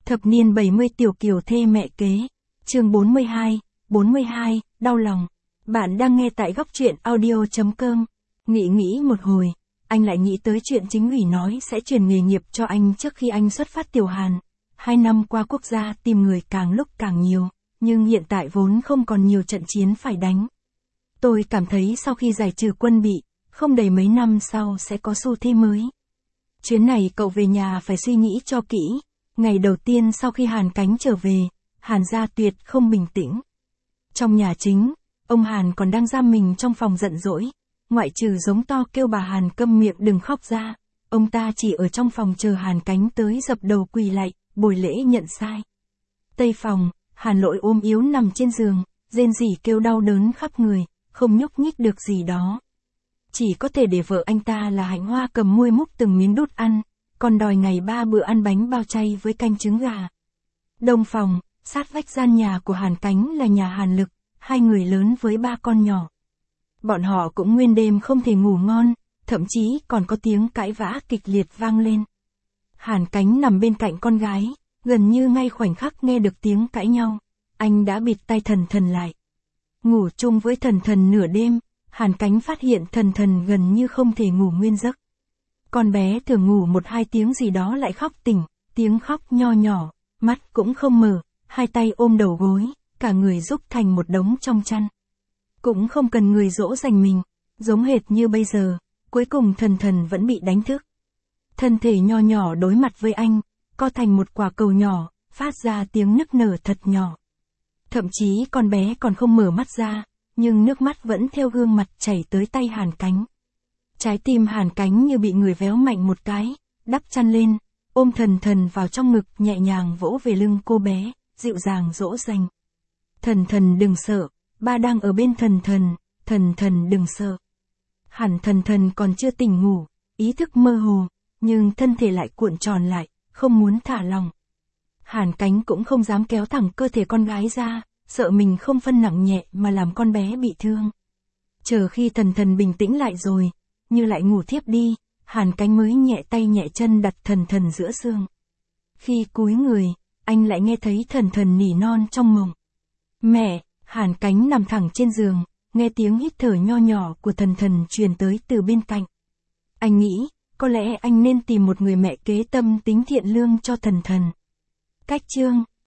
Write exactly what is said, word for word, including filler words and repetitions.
Thập niên bảy mươi tiểu kiều thê mẹ kế. Chương bốn mươi hai, bốn mươi hai, đau lòng. Bạn đang nghe tại góc truyện audio.com. Nghĩ nghĩ một hồi, anh lại nghĩ tới chuyện chính ủy nói sẽ truyền nghề nghiệp cho anh trước khi anh xuất phát Tiểu Hàn. Hai năm qua quốc gia tìm người càng lúc càng nhiều, nhưng hiện tại vốn không còn nhiều trận chiến phải đánh. Tôi cảm thấy sau khi giải trừ quân bị, không đầy mấy năm sau sẽ có xu thế mới. Chuyến này cậu về nhà phải suy nghĩ cho kỹ. Ngày đầu tiên sau khi Hàn Cánh trở về, Hàn gia tuyệt không bình tĩnh. Trong nhà chính, ông Hàn còn đang giam mình trong phòng giận dỗi. Ngoại trừ giống to kêu bà Hàn câm miệng đừng khóc ra, ông ta chỉ ở trong phòng chờ Hàn Cánh tới dập đầu quỳ lạy, bồi lễ nhận sai. Tây phòng, Hàn Lỗi ôm yếu nằm trên giường, rên rỉ kêu đau đớn khắp người, không nhúc nhích được gì đó. Chỉ có thể để vợ anh ta là Hạnh Hoa cầm muôi múc từng miếng đút ăn, còn đòi ngày ba bữa ăn bánh bao chay với canh trứng gà. Đông phòng, sát vách gian nhà của Hàn Cánh là nhà Hàn Lực, hai người lớn với ba con nhỏ. Bọn họ cũng nguyên đêm không thể ngủ ngon, thậm chí còn có tiếng cãi vã kịch liệt vang lên. Hàn Cánh nằm bên cạnh con gái, gần như ngay khoảnh khắc nghe được tiếng cãi nhau, anh đã bịt tai Thần Thần lại. Ngủ chung với Thần Thần nửa đêm, Hàn Cánh phát hiện Thần Thần gần như không thể ngủ nguyên giấc. Con bé thường ngủ một hai tiếng gì đó lại khóc tỉnh, tiếng khóc nho nhỏ, mắt cũng không mở, hai tay ôm đầu gối, cả người rúc thành một đống trong chăn. Cũng không cần người dỗ dành mình, giống hệt như bây giờ, cuối cùng Thần Thần vẫn bị đánh thức. Thân thể nho nhỏ đối mặt với anh, co thành một quả cầu nhỏ, phát ra tiếng nức nở thật nhỏ. Thậm chí con bé còn không mở mắt ra, nhưng nước mắt vẫn theo gương mặt chảy tới tay Hàn Cánh. Trái tim Hàn Cánh như bị người véo mạnh một cái, đắp chăn lên, ôm Thần Thần vào trong ngực nhẹ nhàng vỗ về lưng cô bé, dịu dàng dỗ dành. Thần Thần đừng sợ, ba đang ở bên Thần Thần, Thần Thần đừng sợ. Hẳn Thần Thần còn chưa tỉnh ngủ, ý thức mơ hồ, nhưng thân thể lại cuộn tròn lại, không muốn thả lỏng. Hàn Cánh cũng không dám kéo thẳng cơ thể con gái ra, sợ mình không phân nặng nhẹ mà làm con bé bị thương. Chờ khi Thần Thần bình tĩnh lại rồi, như lại ngủ thiếp đi, Hàn Cánh mới nhẹ tay nhẹ chân đặt Thần Thần giữa xương. Khi cúi người, anh lại nghe thấy Thần Thần nỉ non trong mộng. Mẹ! Hàn Cánh nằm thẳng trên giường, nghe tiếng hít thở nho nhỏ của Thần Thần truyền tới từ bên cạnh. Anh nghĩ, có lẽ anh nên tìm một người mẹ kế tâm tính thiện lương cho Thần Thần. Cách chương